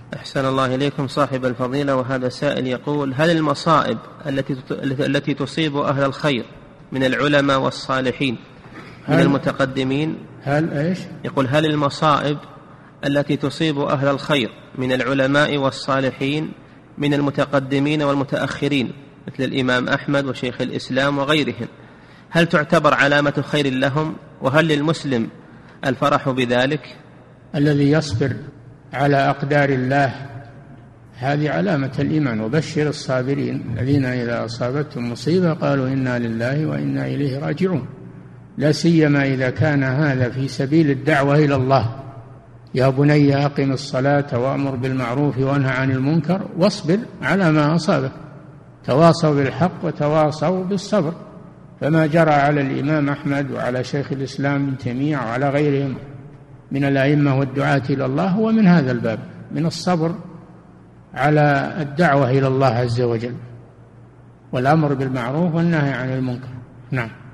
أحسن الله إليكم صاحب الفضيلة. وهذا سائل يقول: هل المصائب التي تصيب أهل الخير من العلماء والصالحين من المتقدمين، يقول: هل المصائب التي تصيب أهل الخير من العلماء والصالحين من المتقدمين والمتأخرين مثل الإمام أحمد وشيخ الإسلام وغيرهم، هل تعتبر علامة خير لهم؟ وهل للمسلم الفرح بذلك؟ الذي يصبر على أقدار الله هذه علامة الإيمان. وبشر الصابرين الذين إذا أصابتهم مصيبة قالوا إنا لله وإنا إليه راجعون، لا سيما إذا كان هذا في سبيل الدعوة إلى الله. يا بني أقم الصلاة وأمر بالمعروف وانهى عن المنكر واصبر على ما أصابك، تواصوا بالحق وتواصوا بالصبر. فما جرى على الإمام أحمد وعلى شيخ الإسلام ابن تيمية وعلى غيرهم من الأئمة والدعاة إلى الله هو من هذا الباب، من الصبر على الدعوة إلى الله عز وجل والأمر بالمعروف والنهي عن المنكر. نعم.